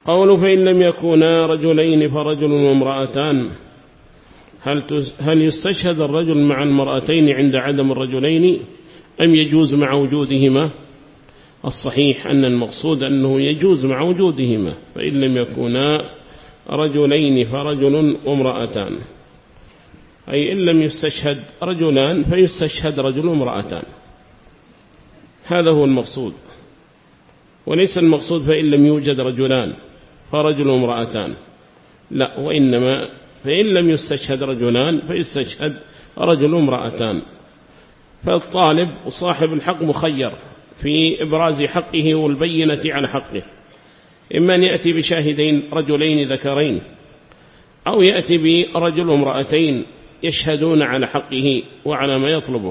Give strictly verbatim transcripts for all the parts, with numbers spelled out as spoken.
قول فإن لم يكونا رجلين فرجل وامرأتان، هل هل يستشهد الرجل مع المرأتين عند عدم الرجلين أم يجوز مع وجودهما؟ الصحيح أن المقصود أنه يجوز مع وجودهما، فإن لم يكونا رجلين فرجل وامرأتان، أي إن لم يستشهد رجلان فيستشهد رجل وامرأتان، هذا هو المقصود، وليس المقصود فإن لم يوجد رجلان فرجل وامرأتان، لا، وإنما فإن لم يستشهد رجلان فيستشهد رجل وامرأتان. فالطالب وصاحب الحق مخير في إبراز حقه والبينة على حقه، إما أن يأتي بشاهدين رجلين ذكرين، أو يأتي برجل وامرأتين يشهدون على حقه وعلى ما يطلبه،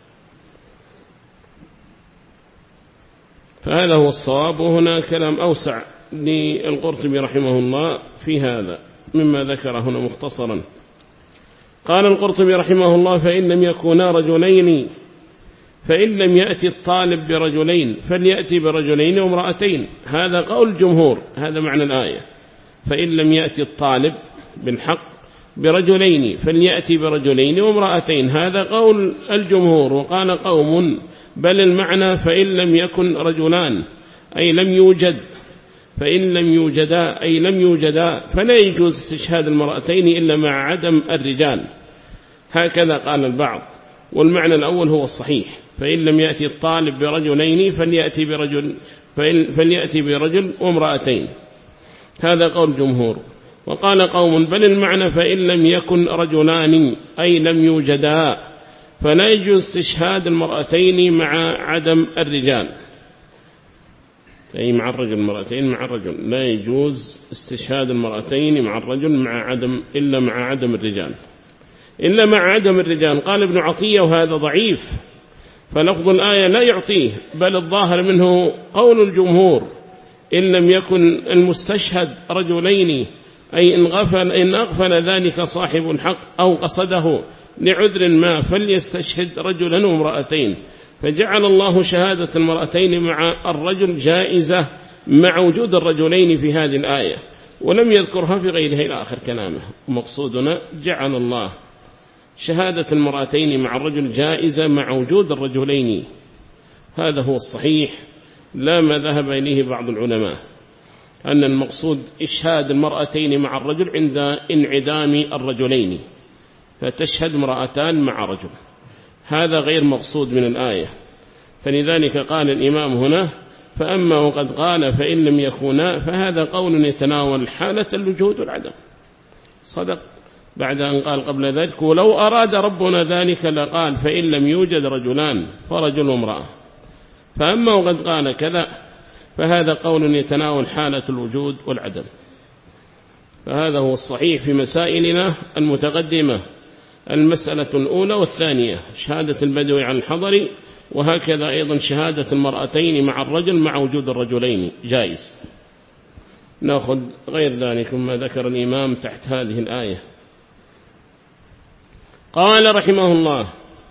فهذا هو الصواب. وهنا كلام أوسع للقرطبي رحمه الله في هذا مما ذكر هنا مختصرا. قال القرطبي رحمه الله: فإن لم يكونا رجلين، فإن لم يأتي الطالب برجلين فليأتي برجلين وامرأتين، هذا قول الجمهور، هذا معنى الآية. فإن لم يأتي الطالب بالحق برجلين فليأتي برجلين وامرأتين، هذا قول الجمهور. وقال قوم: بل المعنى فإن لم يكن رجلان، أي لم يوجد، فإن لم يوجدا أي لم يوجدا فلا يجوز استشهاد المرأتين إلا مع عدم الرجال، هكذا قال البعض. والمعنى الأول هو الصحيح، فإن لم يأتي الطالب برجلين فليأتي برجل, فليأتي برجل وامرأتين، هذا قول الجمهور. وقال قوم: بل المعنى فإن لم يكن رجلان، أي لم يوجدا، فلا يجوز استشهاد المرأتين مع عدم الرجال، أي مع الرجل المرأتين مع الرجل، لا يجوز استشهاد المرأتين مع الرجل مع عدم إلا مع عدم الرجال، إلا مع عدم الرجال. قال ابن عطية: وهذا ضعيف، فلفظ الآية لا يعطيه، بل الظاهر منه قول الجمهور: إن لم يكن المستشهد رجلين، أي إن غفل, إن أغفل ذلك صاحب الحق أو قصده لعذر ما فليستشهد رجلا وامرأتين، فجعل الله شهادة المرأتين مع الرجل جائزة مع وجود الرجلين في هذه الآية، ولم يذكرها في غيرها إلى آخر كلامه. ومقصودنا جعل الله شهادة المرأتين مع الرجل جائزة مع وجود الرجلين، هذا هو الصحيح، لا ما ذهب إليه بعض العلماء، أن المقصود إشهاد المرأتين مع الرجل عند انعدام الرجلين، فتشهد امرأتان مع رجل، هذا غير مقصود من الآية. فلذلك قال الإمام هنا: فأما وقد قال فإن لم يكونا، فهذا قول يتناول حالة الوجود والعدم، صدق بعد أن قال قبل ذلك: ولو أراد ربنا ذلك لقال فإن لم يوجد رجلان فرجل وامرأة. فأما وقد قال كذا فهذا قول يتناول حالة الوجود والعدم، فهذا هو الصحيح في مسائلنا المتقدمة، المسألة الأولى والثانية شهادة البدوي على الحضر، وهكذا أيضا شهادة المرأتين مع الرجل مع وجود الرجلين جائز. نأخذ غير ذلك ما ذكر الإمام تحت هذه الآية. قال رحمه الله: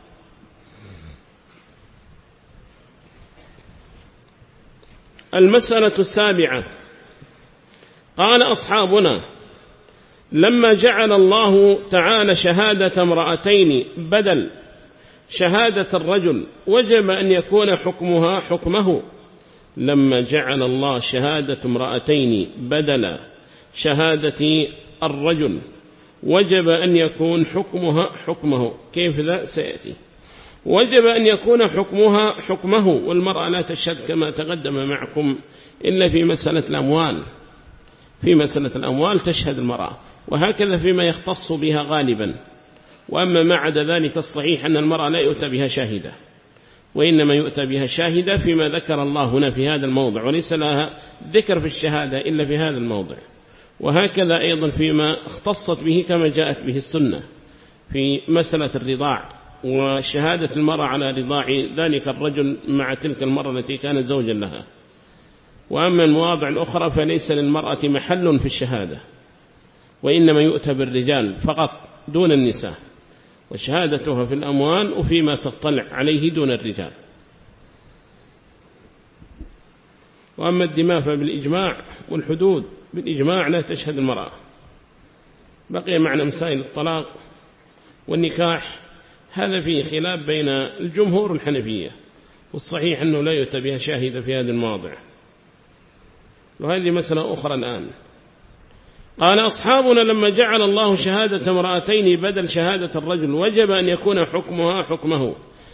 المسألة السابعة. قال أصحابنا: لما جعل الله تعالى شهادة امرأتين بدل شهادة الرجل وجب أن يكون حكمها حكمه. لما جعل الله شهادة امرأتين بدل شهادة الرجل وجب أن يكون حكمها حكمه. كيف ذا سيأتي؟ وجب أن يكون حكمها حكمه، والمرأة لا تشهد كما تقدم معكم إلا في مسألة الأموال، في مسألة الأموال تشهد المرأة، وهكذا فيما يختص بها غالبا. وأما ما عدا ذلك الصحيح أن المرأة لا يؤتى بها شاهدة، وإنما يؤتى بها شاهدة فيما ذكر الله هنا في هذا الموضع، وليس لها ذكر في الشهادة إلا في هذا الموضع. وهكذا أيضا فيما اختصت به كما جاءت به السنة في مسألة الرضاع، وشهادة المرأة على رضاع ذلك الرجل مع تلك المرأة التي كانت زوجا لها. وأما المواضع الأخرى فليس للمرأة محل في الشهادة، وإنما يؤتى بالرجال فقط دون النساء، وشهادتها في الأموال وفيما تطلع عليه دون الرجال. وأما الدماء فبالإجماع والحدود بالإجماع لا تشهد المرأة. بقي معنا مسائل الطلاق والنكاح، هذا فيه خلاف بين الجمهور الحنفية، والصحيح أنه لا يؤتى بها شاهدة في هذا المواضع، وهذه مسألة أخرى الآن. قال أصحابنا لما جعل الله شهادة امرأتين بدل شهادة الرجل وجب أن يكون حكمها حكمه،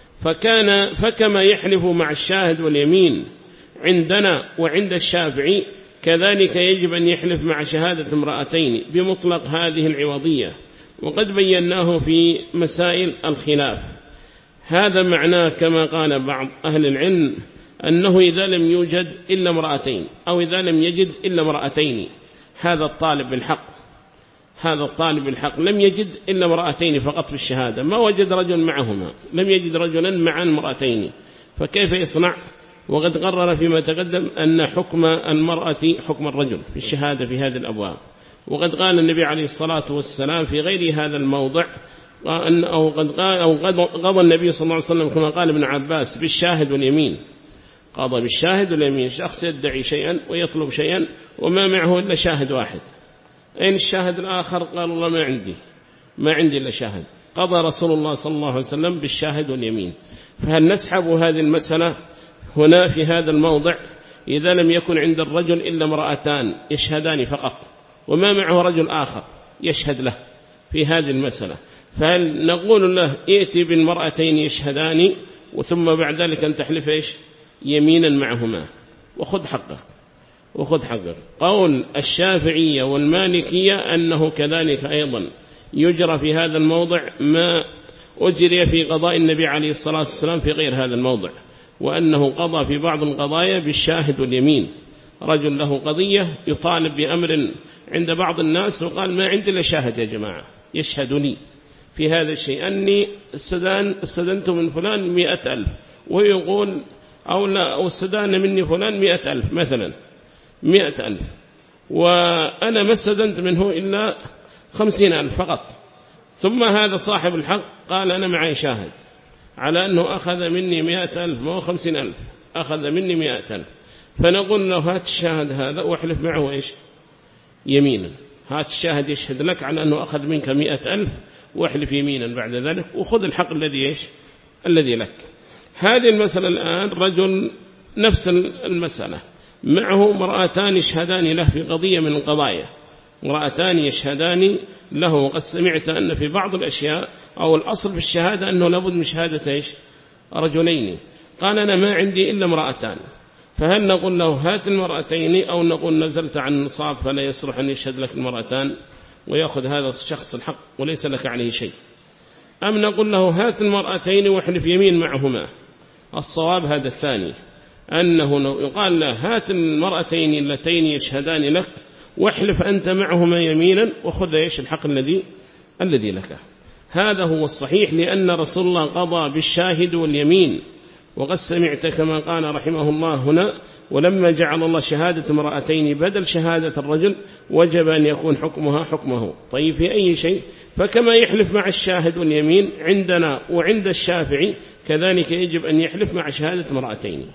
فكان فكما يحلف مع الشاهد واليمين عندنا وعند الشافعي كذلك يجب أن يحلف مع شهادة امرأتين بمطلق هذه العوضية، وقد بيناه في مسائل الخلاف. هذا معناه كما قال بعض أهل العلم أنه إذا لم يوجد إلا امرأتين أو إذا لم يجد إلا امرأتين، هذا الطالب بالحق هذا الطالب بالحق لم يجد إلا امرأتين فقط في الشهادة، ما وجد رجل معهما، لم يجد رجلا مع المرأتين، فكيف يصنع؟ وقد قرر فيما تقدم أن حكم المرأة حكم الرجل في الشهادة في هذه الأبواب. وقد قال النبي عليه الصلاة والسلام في غير هذا الموضع أو قد قال أو قد قضى النبي صلى الله عليه وسلم كما قال ابن عباس بالشاهد واليمين، قضى بالشاهد واليمين. شخص يدعي شيئا ويطلب شيئا وما معه إلا شاهد واحد، أين الشاهد الآخر؟ قال الله ما عندي ما عندي إلا شاهد. قضى رسول الله صلى الله عليه وسلم بالشاهد واليمين. فهل نسحب هذه المسألة هنا في هذا الموضع إذا لم يكن عند الرجل إلا امرأتان يشهدان فقط وما معه رجل آخر يشهد له في هذه المسألة، فهل نقول له ائتي بالمرأتين يشهدان وثم بعد ذلك أن تحلف إيش يمينا معهما وخذ حقك وخذ حقك؟ قول الشافعية والمالكية أنه كذلك أيضا يجرى في هذا الموضع ما أجري في قضاء النبي عليه الصلاة والسلام في غير هذا الموضع، وأنه قضى في بعض القضايا بالشاهد واليمين. رجل له قضية يطالب بأمر عند بعض الناس وقال ما عندي إلا شاهد يا جماعة يشهد لي في هذا الشيء أني استدان استدنت من فلان مئة ألف، ويقول أو لا أو استدان مني فلان مئة ألف مثلا مئة ألف، وأنا ما استدنت منه إلا خمسين ألف فقط، ثم هذا صاحب الحق قال أنا معي شاهد على أنه أخذ مني مئة ألف ما هو خمسين ألف، أخذ مني مئة ألف، فنقول له هات الشاهد هذا واحلف معه إيش يمينا، هات الشاهد يشهد لك على أنه أخذ منك مئة ألف واحلف يمينا بعد ذلك وخذ الحق الذي إيش الذي لك. هذه المسألة الآن رجل نفس المسألة معه امرأتان يشهدان له في قضية من القضايا، امرأتان يشهدان له، وقد سمعت أن في بعض الأشياء أو الأصل في الشهادة أنه لابد من شهادة إيش رجلين، قال أنا ما عندي إلا امرأتان، فهل نقول له هات المرأتين أو نقول نزلت عن النصاب فلا يصلح أن يشهد لك المرأتان ويأخذ هذا الشخص الحق وليس لك عليه شيء، أم نقول له هات المرأتين واحلف يمين معهما؟ الصواب هذا الثاني، أنه يقال له هات المرأتين اللتين يشهدان لك واحلف أنت معهما يمينا وخذ إيش الحق الذي الذي لك. هذا هو الصحيح، لأن رسول الله قضى بالشاهد واليمين، وقد سمعت كما قال رحمه الله هنا ولما جعل الله شهادة امرأتين بدل شهادة الرجل وجب أن يكون حكمها حكمه. طيب في أي شيء؟ فكما يحلف مع الشاهد واليمين عندنا وعند الشافعي كذلك يجب أن يحلف مع شهادة امرأتين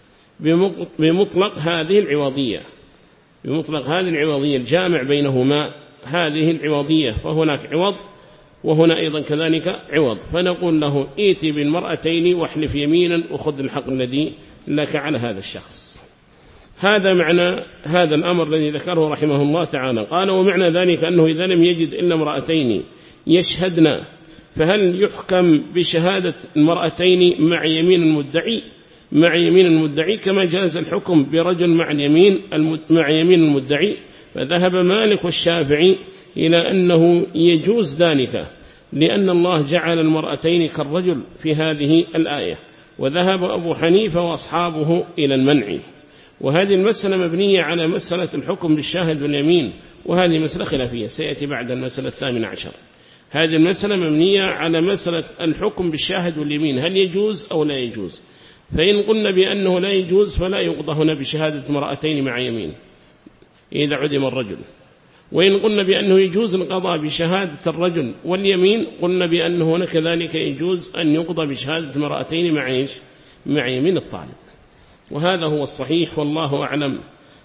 بمطلق هذه العوضية، بمطلق هذه العوضية الجامع بينهما هذه العوضية، فهناك عوض وهنا أيضا كذلك عوض، فنقول له ائتي بالمرأتين واحلف يمينا وخذ الحق الذي لك على هذا الشخص. هذا معنى هذا الأمر الذي ذكره رحمه الله تعالى. قال ومعنى ذلك أنه إذا لم يجد إلا امرأتين يشهدنا فهل يحكم بشهادة المرأتين مع يمين المدعي مع يمين المدعي كما جاز الحكم برجل مع اليمين مع يمين المدعي؟ فذهب مالك والشافعي إلى أنه يجوز ذلك، لأن الله جعل المرأتين كالرجل في هذه الآية، وذهب أبو حنيفة وأصحابه إلى المنع. وهذه المسألة مبنية على مسألة الحكم بالشاهد واليمين، وهذه مسألة خلافية سيأتي بعد المسألة الثامنة عشر. هذه المسألة مبنية على مسألة الحكم بالشاهد واليمين، هل يجوز أو لا يجوز؟ فإن قلنا بأنه لا يجوز فلا يقضى هنا بشهادة امرأتين مع يمين إذا عدم الرجل، وإن قلنا بأنه يجوز القضاء بشهادة الرجل واليمين قلنا بأنه هنا كذلك يجوز أن يقضى بشهادة امرأتين مع إيش؟ مع يمين الطالب. وهذا هو الصحيح والله أعلم.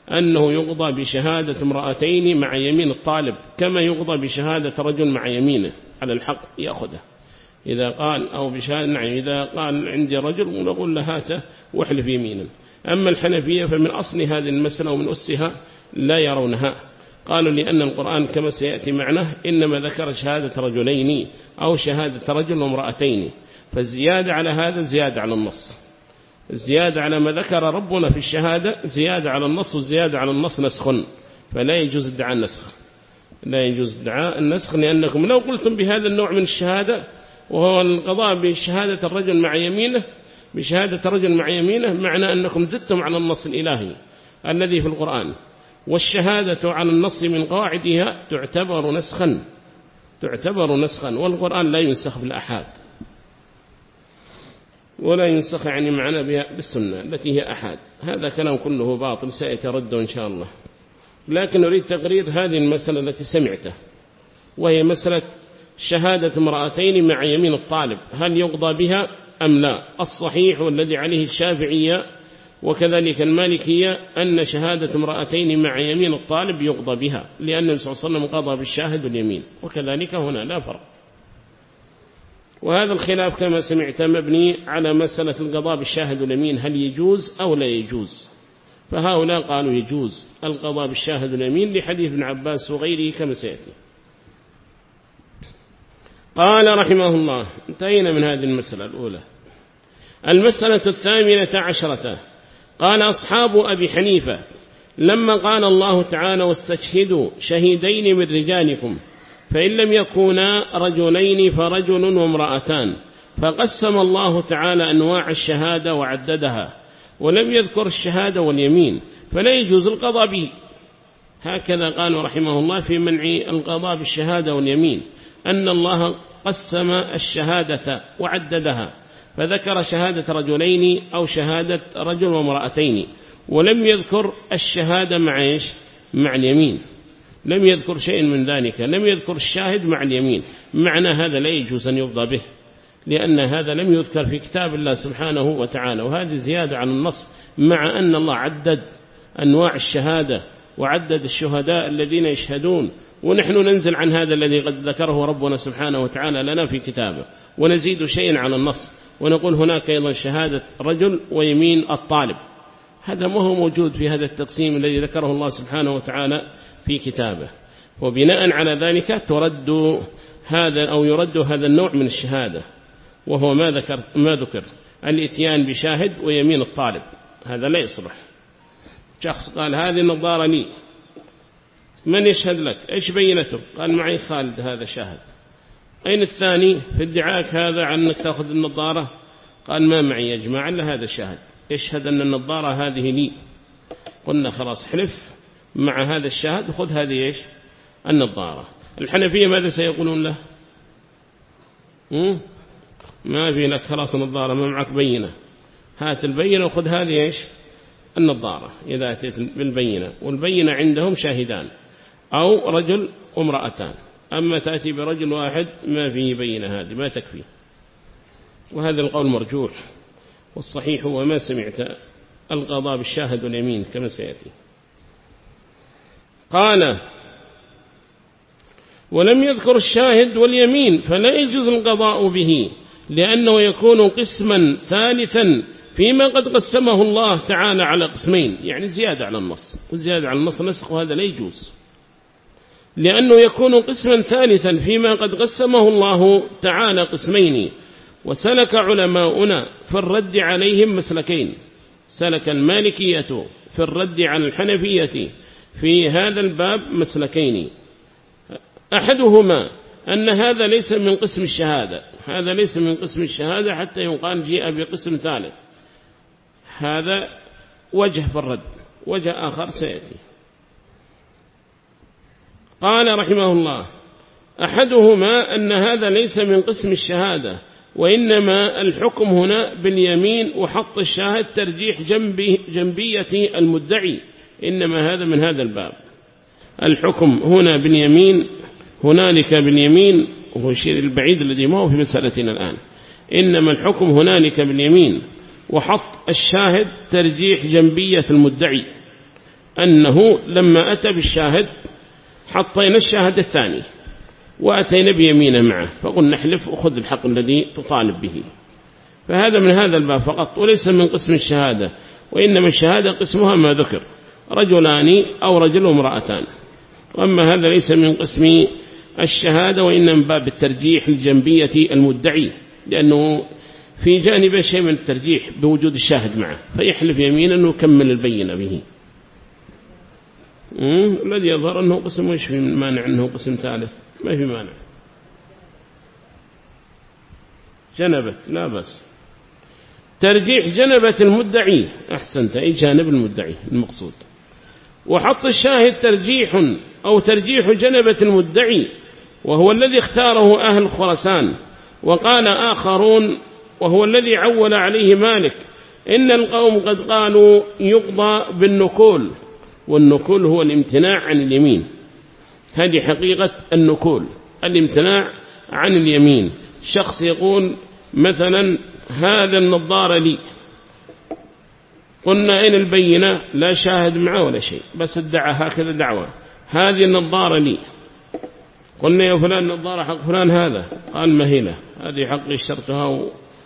أنه يقضى بشهادة امرأتين مع يمين الطالب كما يقضى بشهادة رجل مع يمينه على الحق يأخذه. إذا قال أو بشهادة نعم إذا قال عندي رجل ونقول له هاته واحلف يمينا. أما الحنفية فمن أصل هذه المسألة ومن أسها لا يرونها، قالوا لأن القرآن كما سيأتي معنا إنما ذكر شهادة رجلين أو شهادة رجل وامرأتين، فالزيادة على هذا زيادة على النص، الزيادة على ما ذكر ربنا في الشهادة زيادة على النص، والزيادة على النص نسخ، فلا يجوز ادعاء النسخ، لا يجوز ادعاء النسخ، لأنكم لو قلتم بهذا النوع من الشهادة وهو القضاء بشهادة الرجل مع يمينه بشهادة رجل مع يمينه معنى أنكم زدتم على النص الإلهي الذي في القرآن، والشهادة على النص من قواعدها تعتبر نسخا تعتبر نسخا والقرآن لا ينسخ بالأحاد ولا ينسخ يعني معنا بها بالسنة التي هي أحاد. هذا كلام كله باطل سيترد إن شاء الله، لكن نريد تقرير هذه المسألة التي سمعته، وهي مسألة شهادة امرأتين مع يمين الطالب، هل يقضى بها أم لا؟ الصحيح والذي عليه الشافعية وكذلك المالكية أن شهادة امرأتين مع يمين الطالب يقضى بها، لأن النبي صلى الله عليه وسلم قضى بالشاهد واليمين، وكذلك هنا لا فرق. وهذا الخلاف كما سمعت مبني على مسألة القضاء بالشاهد واليمين، هل يجوز أو لا يجوز؟ فهؤلاء قالوا يجوز القضاء بالشاهد واليمين لحديث ابن عباس وغيره كما سيأتي. قال رحمه الله انتهينا من هذه المسألة الأولى. المسألة الثامنة عشرة، قال أصحاب أبي حنيفة لما قال الله تعالى واستشهدوا شهيدين من رجالكم فإن لم يكونا رجلين فرجل وامرأتان، فقسم الله تعالى أنواع الشهادة وعددها ولم يذكر الشهادة واليمين، فلا يجوز القضاء به. هكذا قالوا رحمه الله في منع القضاء بالشهادة واليمين، أن الله قسم الشهادة وعددها فذكر شهادة رجلين أو شهادة رجل وامرأتين، ولم يذكر الشهادة مع إيش؟ مع اليمين، لم يذكر شيء من ذلك، لم يذكر الشاهد مع اليمين. معنى هذا لا يجوز أن يقضى به، لأن هذا لم يذكر في كتاب الله سبحانه وتعالى، وهذه زيادة عن النص، مع أن الله عدد أنواع الشهادة وعدد الشهداء الذين يشهدون، ونحن ننزل عن هذا الذي قد ذكره ربنا سبحانه وتعالى لنا في كتابه، ونزيد شيئا على النص ونقول هناك أيضا شهادة رجل ويمين الطالب. هذا ما هو موجود في هذا التقسيم الذي ذكره الله سبحانه وتعالى في كتابه، وبناء على ذلك ترد هذا أو يرد هذا النوع من الشهادة، وهو ما ذكر ما ذكر الاتيان بشاهد ويمين الطالب، هذا لا يصلح. شخص قال هذه النظارة لي، من يشهد لك؟ إيش بينته؟ قال معي خالد هذا شاهد. أين الثاني في ادعاءك هذا عن أنك تأخذ النظارة؟ قال ما معي يا جماعة إلا هذا شاهد يشهد أن النظارة هذه لي. قلنا خلاص حلف مع هذا الشاهد وخذ هذه إيش؟ النظارة. الحنفية ماذا سيقولون له؟ ما في لك خلاص النظارة، ما معك بينة، هات البينة وخذ هذه إيش؟ النظارة. إذا أتيت بالبينة والبينة عندهم شاهدان أو رجل وامرأتان، أما تأتي برجل واحد ما فيه بينة هذه ما تكفي، وهذا القول مرجوح، والصحيح هو ما سمعت القضاء بالشاهد واليمين كما سيأتي. قال ولم يذكر الشاهد واليمين فلا يجوز القضاء به، لأنه يكون قسما ثالثا فيما قد قسمه الله تعالى على قسمين، يعني زيادة على النص، والزيادة على النص نسخ، وهذا لا يجوز، لأنه يكون قسما ثالثا فيما قد قسمه الله تعالى قسمين. وسلك علماؤنا في الرد عليهم مسلكين، سلك المالكية في الرد على الحنفية في هذا الباب مسلكين، أحدهما أن هذا ليس من قسم الشهادة، هذا ليس من قسم الشهادة حتى يقال جيء بقسم ثالث، هذا وجه في الرد، وجه آخر سيأتي. قال رحمه الله أحدهما أن هذا ليس من قسم الشهادة، وإنما الحكم هنا باليمين وحط الشاهد ترجيح جنبي جنبية المدعي، إنما هذا من هذا الباب، الحكم هنا باليمين، هنالك باليمين، وهو الشيء البعيد الذي ما هو في مسألتنا الآن، إنما الحكم هنالك باليمين وحط الشاهد ترجيح جنبية المدعي، أنه لما أتى بالشاهد حطينا الشاهد الثاني وأتينا بيمينه معه فقلنا نحلف وخذ الحق الذي تطالب به. فهذا من هذا الباب فقط وليس من قسم الشهادة، وإنما الشهادة قسمها ما ذكر رجلان أو رجل وامرأتان، وأما هذا ليس من قسم الشهادة وإنما من باب الترجيح الجنبية المدعي، لأنه في جانب شيء من الترجيح بوجود الشاهد معه فيحلف يمينا أنه يكمل البينة به. الذي يظهر أنه قسم ويش في مانع أنه قسم ثالث؟ ما في مانع. جنبت لا بس ترجيح جنبة المدعي، أحسنت، أي جانب المدعي المقصود. وحط الشاهد ترجيح أو ترجيح جنبة المدعي وهو الذي اختاره أهل خراسان. وقال آخرون وهو الذي عول عليه مالك إن القوم قد قالوا يقضى بالنكول، والنكول هو الامتناع عن اليمين. هذه حقيقة النكول، الامتناع عن اليمين. شخص يقول مثلا هذا النظارة لي، قلنا أين البينة؟ لا شاهد معه ولا شيء، بس ادعى هكذا دعوة هذه النظارة لي. قلنا يا فلان النظارة حق فلان، هذا قال ما هي له، هذه حقي اشترتها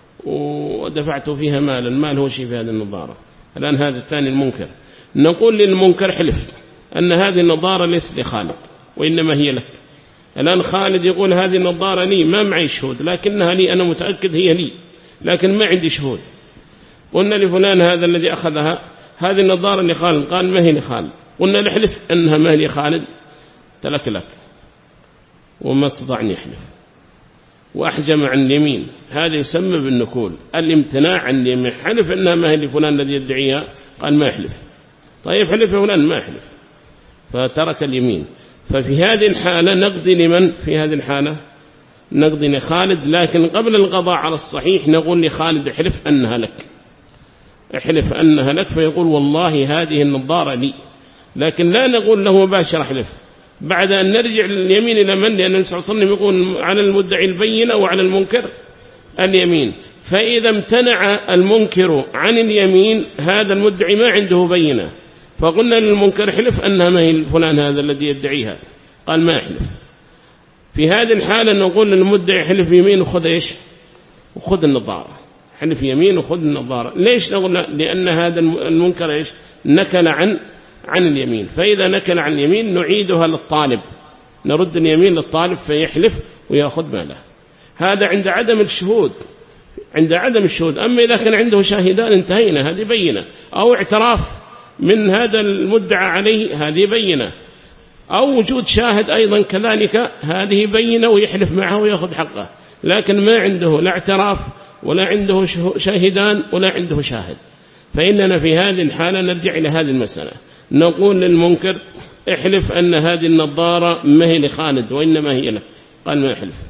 ودفعت فيها مالا، المال هو شيء في هذه النظارة. الآن هذا الثاني المنكر، نقول للمنكر حلف أن هذه النظارة ليست لخالد وإنما هي لك. الآن خالد يقول هذه النظارة لي، ما معي شهود لكنها لي، أنا متأكد هي لي لكن ما عندي شهود. قلنا لفلان هذا الذي أخذها هذه النظارة لخالد، قال ما هي لخالد. قلنا نحلف أنها ما هي لخالد، تلك لك وما استطاع أن يحلف وأحجم عن اليمين. هذا يسمى بالنكول، الامتناع عن اليمين. حلف أنها ما هي لفلان الذي يدعيها، قال ما يحلف. طيب حلف فلان ما يحلف فترك اليمين. ففي هذه الحالة نقضي لمن؟ في هذه الحالة نقضي لخالد، لكن قبل القضاء على الصحيح نقول لخالد احلف أنها لك، احلف أنها لك، فيقول والله هذه النظارة لي، لكن لا نقول له مباشر احلف بعد أن نرجع اليمين إلى من؟ لأن النبي صلى الله عليه وسلم يقول على المدعي البينة وعلى المنكر اليمين. فإذا امتنع المنكر عن اليمين هذا المدعي ما عنده بينة، فقلنا للمنكر حلف أنها ما هي فلان هذا الذي يدعيها، قال ما يحلف. في هذه الحالة نقول للمدعي حلف يمين وخذ إيش؟ وخذ النظارة، حلف يمين وخذ النظارة. ليش نقول؟ لأن هذا المنكر إيش؟ نكل عن عن اليمين. فإذا نكل عن اليمين نعيدها للطالب، نرد اليمين للطالب فيحلف ويأخذ ماله. هذا عند عدم الشهود، عند عدم الشهود. أما إذا كان عنده شاهدان انتهينا، هذه بينة، أو اعتراف من هذا المدعى عليه، هذه بينة، أو وجود شاهد أيضا كذلك، هذه بينة ويحلف معه ويأخذ حقه. لكن ما عنده لا اعتراف ولا عنده شاهدان ولا عنده شاهد، فإننا في هذه الحالة نرجع إلى هذه المسألة، نقول للمنكر احلف أن هذه النظارة ما هي لخالد وإنما هي له، قال ما يحلف،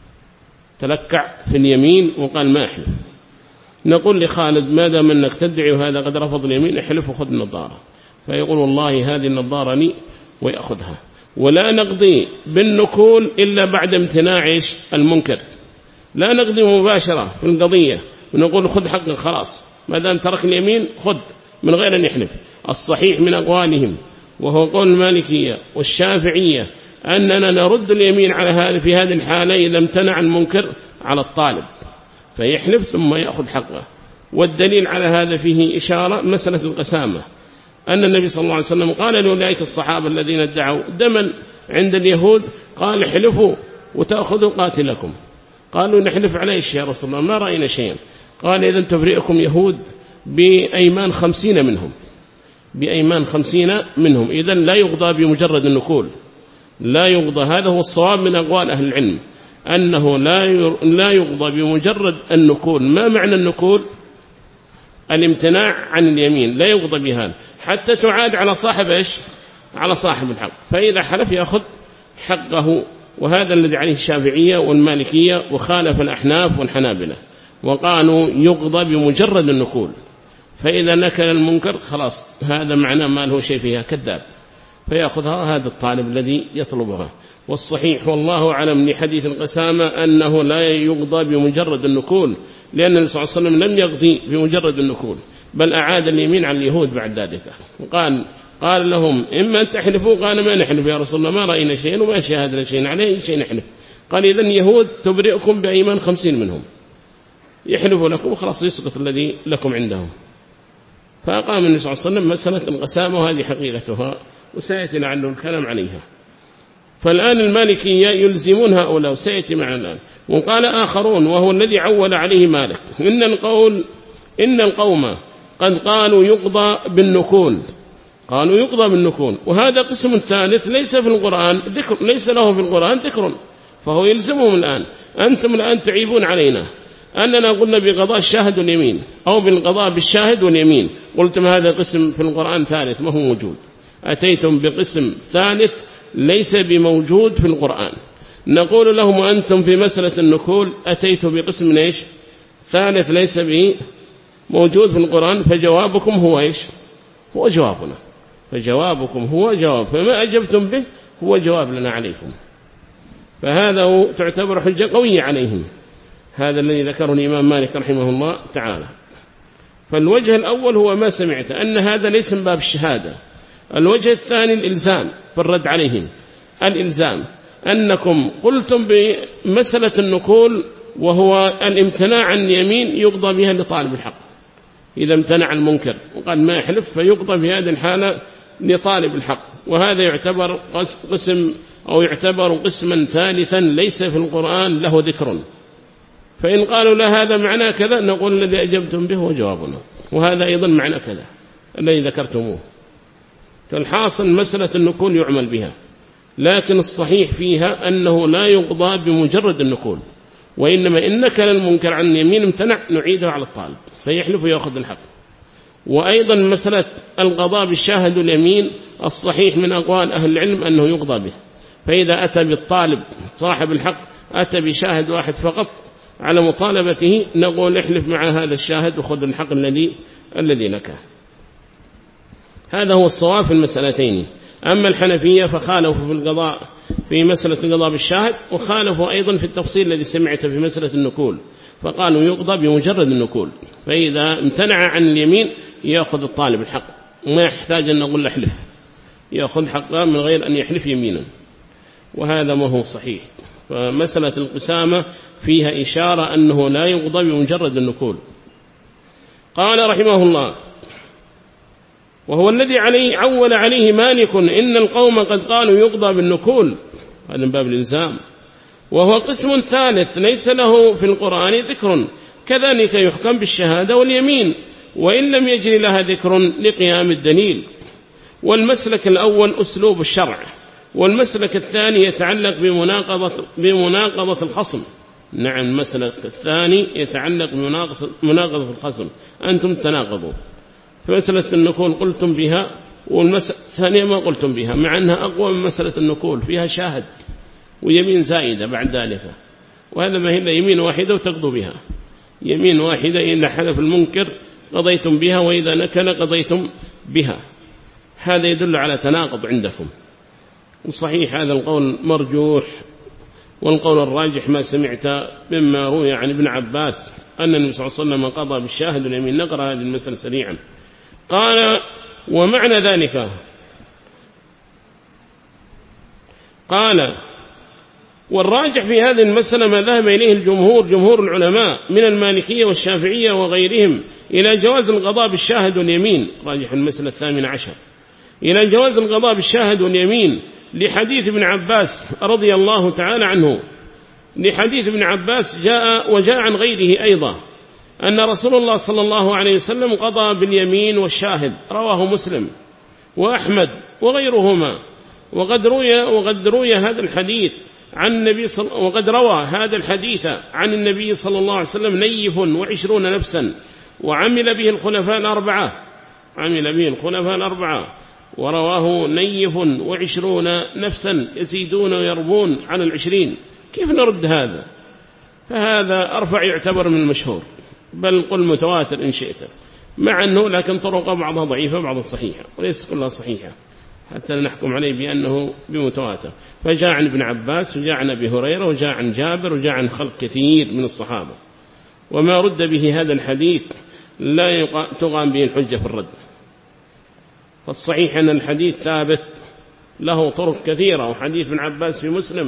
تلكع في اليمين وقال ما أحلف. نقول لخالد ما دام أنك تدعي وهذا قد رفض اليمين احلف وخذ النظارة، فيقول والله هذه النظارة لي ويأخذها. ولا نقضي بالنكول إلا بعد امتناع المنكر، لا نقضي مباشرة في القضية ونقول خذ حقك خلاص، ما دام ترك اليمين خذ من غير أن يحلف. الصحيح من أقوالهم وهو قول المالكية والشافعية أننا نرد اليمين على هذا في هذه الحالة إذا امتنع المنكر على الطالب فيحلف ثم يأخذ حقه. والدليل على هذا فيه إشارة مسألة القسامة، أن النبي صلى الله عليه وسلم قال لأولئك الصحابة الذين ادعوا دما عند اليهود قال حلفوا وتأخذوا قاتلكم، قالوا نحلف على إيش يا رسول الله؟ ما رأينا شيئا. قال إذا تبرئكم يهود بأيمان خمسين منهم، بأيمان خمسين منهم. إذن لا يقضى بمجرد النكول، لا يقضى. هذا هو الصواب من أقوال أهل العلم، أنه لا يقضى بمجرد النكول. ما معنى النكول؟ الامتناع عن اليمين، لا يقضى بهذا حتى تعاد على صاحب إيش؟ على صاحب الحق، فإذا حلف يأخذ حقه. وهذا الذي عليه الشافعية والمالكية، وخالف الأحناف والحنابلة وقالوا يقضى بمجرد النكول. فإذا نكل المنكر خلاص هذا معناه ما له شيء فيها كذاب، فيأخذها هذا الطالب الذي يطلبها. والصحيح والله أعلم لحديث القسامة أنه لا يقضى بمجرد النكول، لأن النبي صلى الله عليه وسلم لم يقضي بمجرد النكول، بل أعاد اليمين على اليهود بعد ذلك وقال قال لهم إما أن تحلفوا، قال ما نحلف يا رسول الله، ما رأينا شيئا وما شاهدنا شيئا عليه شيء نحلف. قال إذن يهود تبرئكم بأيمان خمسين منهم يحلفوا لكم وخلاص يسقط الذي لكم عندهم. فأقام النبي صلى الله عليه وسلم مسألة القسامة، وهذه حقيقتها وسيأتي لعله الكلام عليها. فالآن المالكية يلزمون هؤلاء وسيأتي معنا الآن. وقال آخرون وهو الذي عول عليه مالك إن القول إن القوم قد قالوا يقضى بالنكول، قالوا يقضى بالنكول، وهذا قسم ثالث ليس في القرآن ذكر، ليس له في القرآن ذكر، فهو يلزمهم الآن. أنتم الآن تعيبون علينا أننا قلنا بقضاء الشاهد واليمين أو بالقضاء بالشاهد واليمين، قلتم هذا قسم في القرآن ثالث ما هو موجود، أتيتم بقسم ثالث ليس بموجود في القرآن. نقول لهم أنتم في مسألة النكول أتيتم بقسم إيش ثالث ليس بموجود في القرآن، فجوابكم هو إيش هو جوابنا، فجوابكم هو جواب، فما أجبتم به هو جواب لنا عليكم. فهذا تعتبر حجة قوية عليهم، هذا الذي ذكره الإمام مالك رحمه الله تعالى. فالوجه الأول هو ما سمعت أن هذا ليس من باب الشهادة. الوجه الثاني الإلزام بالرد عليهم، الإلزام أنكم قلتم بمسألة النكول وهو الامتناع عن اليمين يقضى بها لطالب الحق، إذا امتنع المنكر وقال ما يحلف فيقضى في هذه الحالة لطالب الحق، وهذا يعتبر قسم أو يعتبر قسما ثالثا ليس في القرآن له ذكر. فإن قالوا لا هذا معنى كذا نقول الذي أجبتم به هو جوابنا، وهذا أيضا معنى كذا الذي ذكرتموه. فالحاصل مسألة النكول يعمل بها، لكن الصحيح فيها أنه لا يقضى بمجرد النكول، وإنما إن كان المنكر عن اليمين امتنع نعيده على الطالب فيحلف ويأخذ الحق. وأيضا مسألة القضاء بالشاهد واليمين الصحيح من أقوال أهل العلم أنه يقضى به، فإذا أتى بالطالب صاحب الحق أتى بشاهد واحد فقط على مطالبته نقول احلف مع هذا الشاهد وخذ الحق الذي الذي لك. هذا هو الصواب في المسألتين. أما الحنفية فخالفوا في القضاء في مسألة القضاء بالشاهد، وخالفوا أيضا في التفصيل الذي سمعته في مسألة النكول، فقالوا يقضى بمجرد النكول، فإذا امتنع عن اليمين يأخذ الطالب الحق وما يحتاج أن نقول احلف، يأخذ حقه من غير أن يحلف يمينا، وهذا ما هو صحيح. فمسألة القسامة فيها إشارة أنه لا يقضى بمجرد النكول. قال رحمه الله وهو الذي عليه عول عليه مالك إن القوم قد قالوا يقضى بالنكول، هذا من باب الإلزام، وهو قسم ثالث ليس له في القرآن ذكر، كذلك يحكم بالشهادة واليمين وإن لم يجري لها ذكر لقيام الدليل. والمسلك الأول أسلوب الشرع، والمسلك الثاني يتعلق بمناقضة, بمناقضة الخصم. نعم المسلك الثاني يتعلق بمناقضة الخصم، أنتم تناقضوا، فمسألة النكول قلتم بها والمسألة الثانية ما قلتم بها، مع أنها أقوى من مسألة النكول فيها شاهد ويمين زائدة بعد ذلك، وهذا ما هي إلا يمين واحدة وتقضوا بها، يمين واحدة إلا حلف المنكر قضيتم بها وإذا نكل قضيتم بها. هذا يدل على تناقض عندكم، وصحيح هذا القول مرجوح، والقول الراجح ما سمعت مما روي عن ابن عباس أن النبي صلى الله عليه وسلم قضى بالشاهد واليمين. نقرأ هذه المسألة سريعا. قال ومعنى ذلك قال والراجح في هذه المسألة ما ذهب إليه الجمهور جمهور العلماء من المالكية والشافعية وغيرهم إلى جواز القضاء بالشاهد واليمين. راجح المسألة الثامنة عشر إلى جواز القضاء بالشاهد واليمين لحديث ابن عباس رضي الله تعالى عنه، لحديث ابن عباس جاء وجاء عن غيره أيضا أن رسول الله صلى الله عليه وسلم قضى باليمين والشاهد، رواه مسلم وأحمد وغيرهما. وقد روي وقد روي هذا الحديث عن النبي صل... وقد روى هذا الحديث عن النبي صلى الله عليه وسلم نيف وعشرون نفسا، وعمل به الخلفاء الأربعة، عمل به الخلفاء الأربعة ورواه نيف وعشرون نفسا يزيدون ويربون عن العشرين. كيف نرد هذا؟ فهذا أرفع يعتبر من المشهور، بل قل متواتر إن شئت، مع أنه لكن طرق بعضها ضعيفة بعضها صحيحة وليس كلها صحيحة حتى نحكم عليه بأنه بمتواتر. فجاء عن ابن عباس وجاء عن أبي هريرة وجاء عن جابر وجاء عن خلق كثير من الصحابة. وما رد به هذا الحديث لا تقام به الحجة في الرد. فالصحيح أن الحديث ثابت له طرق كثيرة، وحديث ابن عباس في مسلم.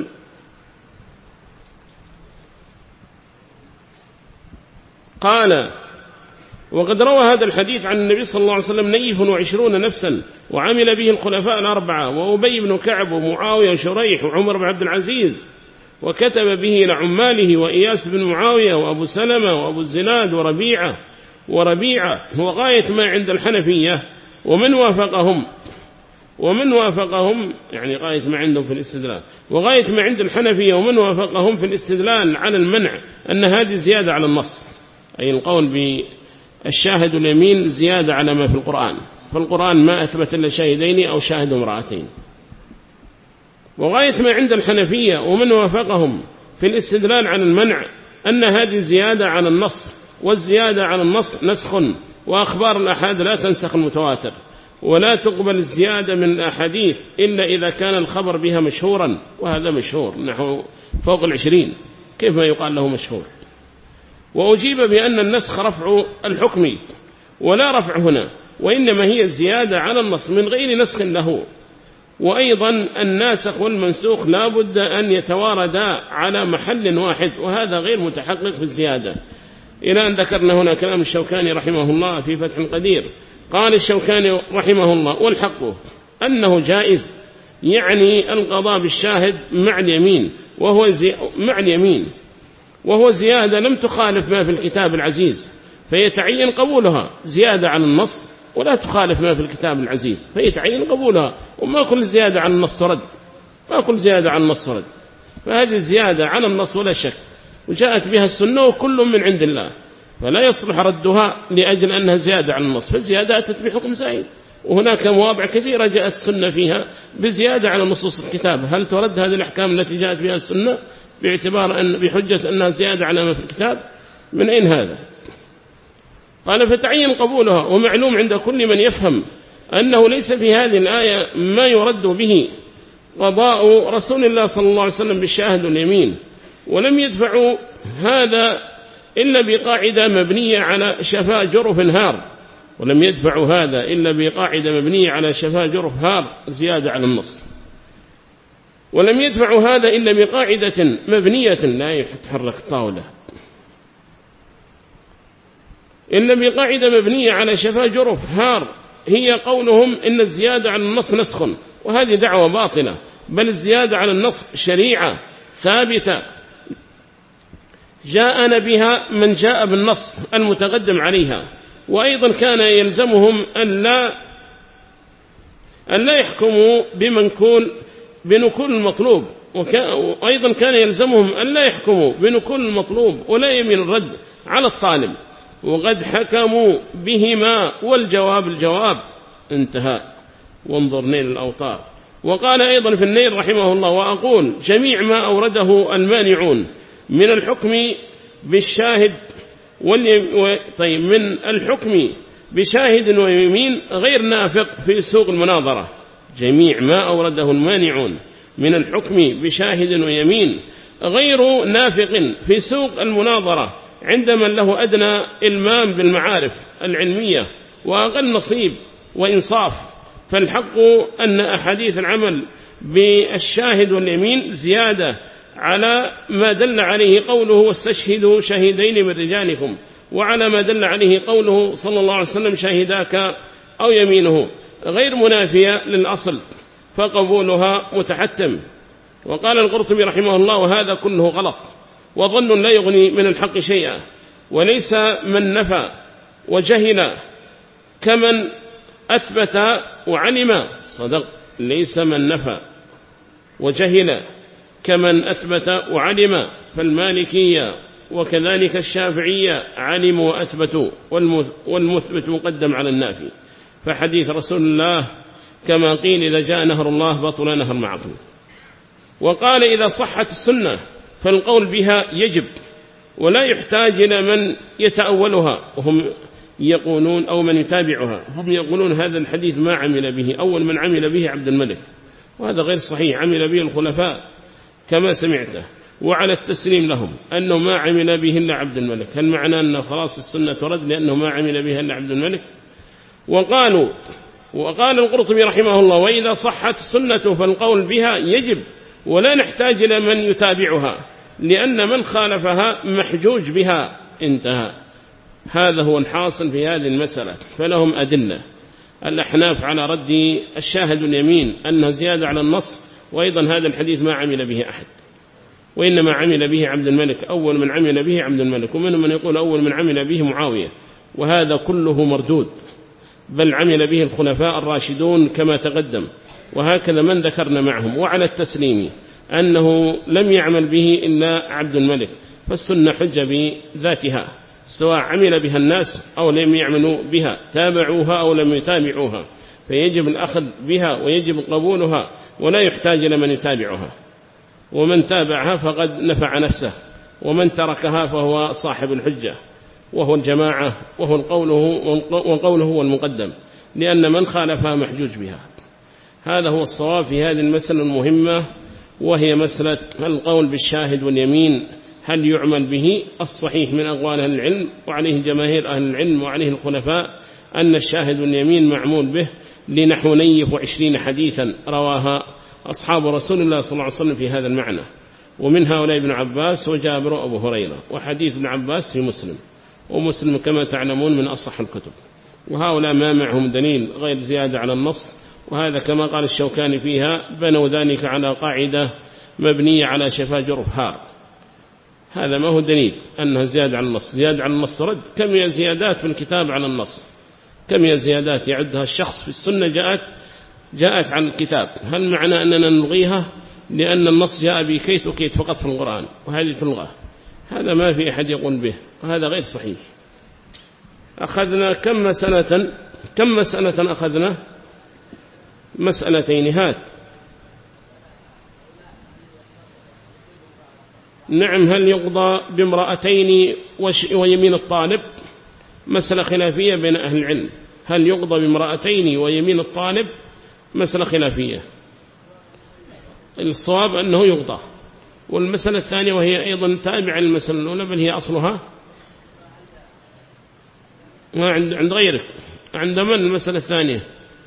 قال: وقد روى هذا الحديث عن النبي صلى الله عليه وسلم نيف وعشرون نفسا، وعمل به الخلفاء الأربعة، وأبي بن كعب ومعاوية وشريح وعمر بن عبد العزيز، وكتب به إلى عماله وإياس بن معاوية وأبو سلمة وأبو الزناد وربيعة وربيعة هو غاية ما عند الحنفية ومن وافقهم ومن وافقهم يعني غاية ما عندهم في الاستدلال، وغاية ما عند الحنفية ومن وافقهم في الاستدلال على المنع أن هذه زيادة على النص، أي القول بالشاهد اليمين زيادة على ما في القرآن، فالقرآن ما أثبت إلا شاهدين أو شاهد امرأتين. وغاية ما عند الحنفية ومن وافقهم في الاستدلال على المنع أن هذه زيادة على النص، والزيادة على النص نسخ، وأخبار الأحاد لا تنسخ المتواتر، ولا تقبل الزيادة من الأحاديث إلا إذا كان الخبر بها مشهورا، وهذا مشهور نحو فوق العشرين، كيف ما يقال له مشهور. وأجيب بأن النسخ رفع الحكم ولا رفع هنا، وإنما هي زيادة على النص من غير نسخ له. وأيضا الناسخ والمنسوخ لا بد أن يتواردا على محل واحد، وهذا غير متحقق في الزيادة. إلى أن ذكرنا هنا كلام الشوكاني رحمه الله في فتح القدير. قال الشوكاني رحمه الله: والحق أنه جائز، يعني القضاء بالشاهد مع اليمين، وهو زي مع اليمين وهو زيادة لم تخالف ما في الكتاب العزيز، فيتعين قبولها زيادة عن النص، ولا تخالف ما في الكتاب العزيز فيتعين قبولها. وما كل زيادة عن النص ترد، ما كل زيادة عن النص ترد، فهذه زيادة عن النص ولا شك، وجاءت بها السنة وكل من عند الله، فلا يصلح ردها لأجل أنها زيادة عن النص، فالزيادة أتت بحكم زائد. وهناك مواضع كثيرة جاءت السنة فيها بزيادة على نصوص الكتاب، هل ترد هذه الأحكام التي جاءت بها السنة باعتبار أن بحجة أنها زيادة على ما في الكتاب؟ من أين هذا؟ قال: فتعين قبولها. ومعلوم عند كل من يفهم أنه ليس في هذه الآية ما يرد به قضاء رسول الله صلى الله عليه وسلم بالشاهد اليمين، ولم يدفعوا هذا إلا بقاعدة مبنية على شفاء جرف هار، ولم يدفعوا هذا إلا بقاعدة مبنية على شفاء جرف هار زيادة على النص، ولم يدفعوا هذا إلا بقاعدة مبنية لا يتحرك الطاولة إلا بقاعدة مبنية على شفاء جرف هار، هي قولهم إن الزيادة على النص نسخ، وهذه دعوة باطلة، بل الزيادة على النص شريعة ثابتة جاءنا بها من جاء بالنص المتقدم عليها. وأيضا كان يلزمهم أن لا, أن لا يحكموا بمنكول بنكول المطلوب، وأيضا كان يلزمهم أن لا يحكموا بنكول المطلوب ولا يمين الرد على الطالب، وقد حكموا بهما والجواب الجواب. انتهى. وانظر نيل الأوطار. وقال أيضا في النيل رحمه الله: وأقول جميع ما أورده المانعون من الحكم بالشاهد واليمين، طيب من الحكم بشاهد ويمين غير نافق في سوق المناظرة. جميع ما أورده المانعون من الحكم بشاهد ويمين غير نافق في سوق المناظرة عند من له أدنى إلمام بالمعارف العلمية وأقل نصيب وإنصاف. فالحق أن أحاديث العمل بالشاهد واليمين زيادة على ما دل عليه قوله: واستشهدوا شهيدين من رجالكم، وعلى ما دل عليه قوله صلى الله عليه وسلم: شهداك أو يمينه، غير منافية للأصل، فقبولها متحتم. وقال القرطبي رحمه الله: وهذا كله غلط، وظن لا يغني من الحق شيئا، وليس من نفى وجهل كمن أثبت وعلم. صدق، ليس من نفى وجهل كمن أثبت وعلم، فالمالكية وكذلك الشافعية علموا وأثبتوا، والمثبت مقدم على النافي. فحديث رسول الله كما قيل: إذا جاء نهر الله بطل نهر معكم. وقال: إذا صحت السنة فالقول بها يجب، ولا يحتاج إلى من يتأولها، وهم يقولون أو من يتابعها، هم يقولون هذا الحديث ما عمل به، أول من عمل به عبد الملك، وهذا غير صحيح، عمل به الخلفاء كما سمعته، وعلى التسليم لهم أنه ما عمل به إلا عبد الملك. هل معنى أنه خلاص السنة ترد لأنه ما عمل بها إلا عبد الملك؟ وقالوا وقال القرطبي رحمه الله: وإذا صحت السنة فالقول بها يجب ولا نحتاج إلى من يتابعها، لأن من خالفها محجوج بها. انتهى. هذا هو الحاصل في هذه المسألة. فلهم أدلة. الأحناف على رد الشاهد اليمين أنها زيادة على النص، وأيضا هذا الحديث ما عمل به أحد، وإنما عمل به عبد الملك. أول من عمل به عبد الملك، ومنهم من يقول أول من عمل به معاوية، وهذا كله مردود، بل عمل به الخلفاء الراشدون كما تقدم، وهكذا من ذكرنا معهم. وعلى التسليم أنه لم يعمل به إلا عبد الملك، فالسنة حجة بذاتها، سواء عمل بها الناس أو لم يعملوا بها، تابعوها أو لم يتابعوها، فيجب الأخذ بها ويجب قبولها، ولا يحتاج إلى من يتابعها. ومن تابعها فقد نفع نفسه، ومن تركها فهو صاحب الحجة، وهو الجماعة، وهو قوله وقوله هو المقدم، لأن من خالفها محجوج بها. هذا هو الصواب في هذه المسألة المهمة، وهي مسألة القول بالشاهد واليمين، هل يعمل به؟ الصحيح من أقوال أهل العلم، وعليه جماهير أهل العلم وعليه الخلفاء، أن الشاهد واليمين معمول به لنحو نيف وعشرين حديثا رواها أصحاب رسول الله صلى الله عليه وسلم في هذا المعنى، ومن هؤلاء ابن عباس وجابر وأبو هريرة. وحديث ابن عباس في مسلم، ومسلم كما تعلمون من أصح الكتب. وهؤلاء ما معهم دليل غير زيادة على النص، وهذا كما قال الشوكاني فيها: بنوا ذلك على قاعدة مبنية على شفا جرف هار. هذا ما هو دليل أنها زيادة على النص. زيادة على النص رد. كم هي زيادات في الكتاب على النص؟ كم هي زيادات يعدها الشخص في السنة جاءت جاءت عن الكتاب؟ هل معنى أننا نلغيها لأن النص جاء بكيت وكيت فقط في القرآن وهذه تلغى؟ هذا ما في أحد يقول به، وهذا غير صحيح. أخذنا كم مسألة كم مسألة أخذنا مسألتين هات. نعم. هل يقضى بامرأتين ويمين الطالب؟ مسألة خلافية بين أهل العلم. هل يقضى بامرأتين ويمين الطالب؟ مسألة خلافية. الصواب أنه يقضى. والمسألة الثانية وهي أيضا تابعة للمسألة الأولى، بل هي أصلها ما عند عند غيرك. عند من المسألة الثانية؟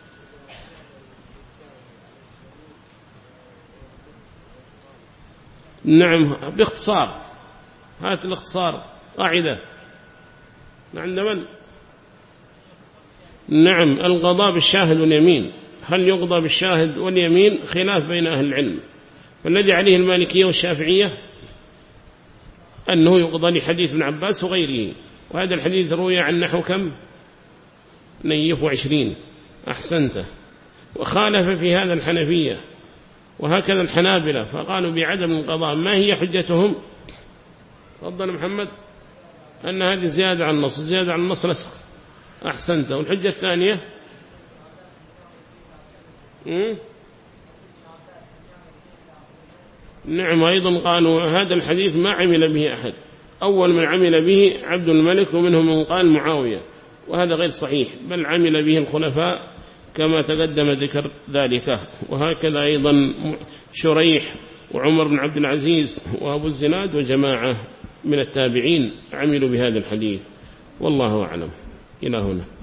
نعم. باختصار، هات الاختصار قاعدة. عند من؟ نعم. القضاء بالشاهد واليمين. هل يقضى بالشاهد واليمين؟ خلاف بين أهل العلم. فالذي عليه المالكية والشافعية أنه يقضى لحديث ابن عباس وغيره، وهذا الحديث روي عن نحو كم؟ نيف وعشرين. أحسنت. وخالف في هذا الحنفية، وهكذا الحنابلة، فقالوا بعدم القضاء. ما هي حجتهم؟ تفضل محمد. أن هذه زيادة عن النص. زيادة عن النص نسخ. أحسنت. والحجة الثانية؟ م? نعم. أيضا قالوا هذا الحديث ما عمل به أحد، أول من عمل به عبد الملك، ومنهم من قال معاوية، وهذا غير صحيح، بل عمل به الخلفاء كما تقدم ذكر ذلك. وهكذا أيضا شريح وعمر بن عبد العزيز وأبو الزناد وجماعة من التابعين عملوا بهذا الحديث، والله أعلم. إلى هنا.